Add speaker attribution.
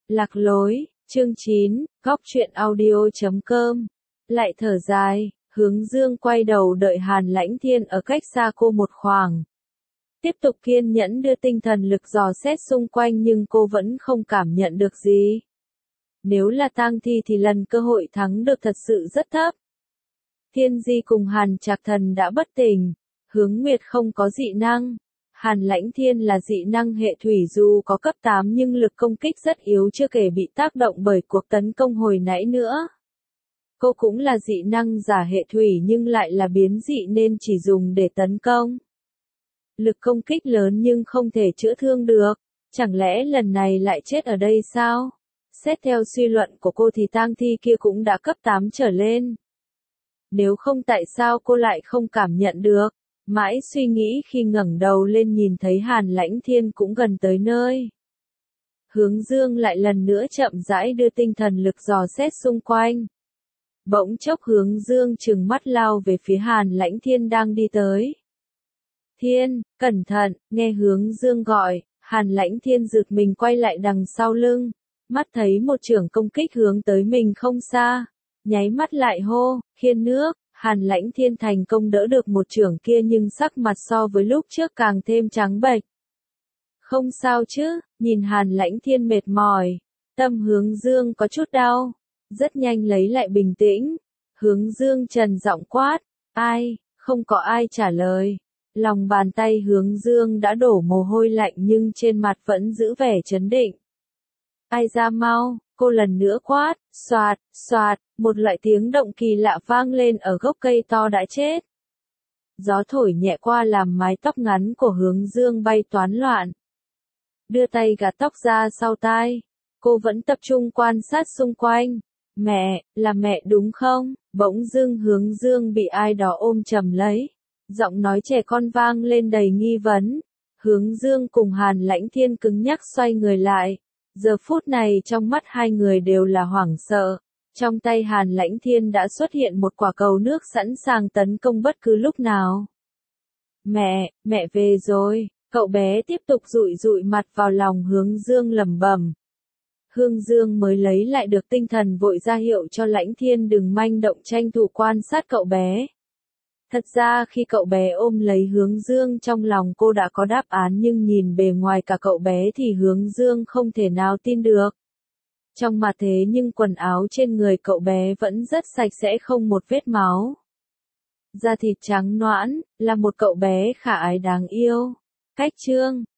Speaker 1: Lạc lối, chương 9, góc truyện audio.com. Lại thở dài, Hướng Dương quay đầu đợi Hàn Lãnh Thiên ở cách xa cô một khoảng. Tiếp tục kiên nhẫn đưa tinh thần lực dò xét xung quanh nhưng cô vẫn không cảm nhận được gì. Nếu là tang thi thì lần cơ hội thắng được thật sự rất thấp. Thiên Di cùng Hàn Trạc Thần đã bất tỉnh, Hướng Nguyệt không có dị năng. Hàn Lãnh Thiên là dị năng hệ thủy dù có cấp 8 nhưng lực công kích rất yếu chưa kể bị tác động bởi cuộc tấn công hồi nãy nữa. Cô cũng là dị năng giả hệ thủy nhưng lại là biến dị nên chỉ dùng để tấn công. Lực công kích lớn nhưng không thể chữa thương được, chẳng lẽ lần này lại chết ở đây sao? Xét theo suy luận của cô thì tang thi kia cũng đã cấp 8 trở lên. Nếu không tại sao cô lại không cảm nhận được? Mãi suy nghĩ khi ngẩng đầu lên nhìn thấy Hàn Lãnh Thiên cũng gần tới nơi. Hướng Dương lại lần nữa chậm rãi đưa tinh thần lực dò xét xung quanh. Bỗng chốc Hướng Dương trừng mắt lao về phía Hàn Lãnh Thiên đang đi tới. Thiên, cẩn thận, nghe Hướng Dương gọi, Hàn Lãnh Thiên giật mình quay lại đằng sau lưng. Mắt thấy một chưởng công kích hướng tới mình không xa. Nháy mắt lại hô, khiên nước. Hàn Lãnh Thiên thành công đỡ được một chưởng kia nhưng sắc mặt so với lúc trước càng thêm trắng bệch. Không sao chứ, nhìn Hàn Lãnh Thiên mệt mỏi, tâm Hướng Dương có chút đau, rất nhanh lấy lại bình tĩnh. Hướng Dương trầm giọng quát, ai, không có ai trả lời. Lòng bàn tay Hướng Dương đã đổ mồ hôi lạnh nhưng trên mặt vẫn giữ vẻ trấn định. Ai ra mau, cô lần nữa quát, xoạt, xoạt, một loại tiếng động kỳ lạ vang lên ở gốc cây to đã chết. Gió thổi nhẹ qua làm mái tóc ngắn của Hướng Dương bay toán loạn. Đưa tay gạt tóc ra sau tai, cô vẫn tập trung quan sát xung quanh. Mẹ, là mẹ đúng không? Bỗng dưng Hướng Dương bị ai đó ôm chầm lấy. Giọng nói trẻ con vang lên đầy nghi vấn. Hướng Dương cùng Hàn Lãnh Thiên cứng nhắc xoay người lại. Giờ phút này trong mắt hai người đều là hoảng sợ. Trong tay Hàn Lãnh Thiên đã xuất hiện một quả cầu nước sẵn sàng tấn công bất cứ lúc nào. Mẹ về rồi, cậu bé tiếp tục dụi dụi mặt vào lòng Hướng Dương lẩm bẩm. Hướng Dương mới lấy lại được tinh thần vội ra hiệu cho Lãnh Thiên đừng manh động tranh thủ quan sát cậu bé. Thật ra khi cậu bé ôm lấy Hướng Dương trong lòng cô đã có đáp án nhưng nhìn bề ngoài cả cậu bé thì Hướng Dương không thể nào tin được. Trong mà thế nhưng quần áo trên người cậu bé vẫn rất sạch sẽ không một vết máu. Da thịt trắng nõn, là một cậu bé khả ái đáng yêu. Cách chương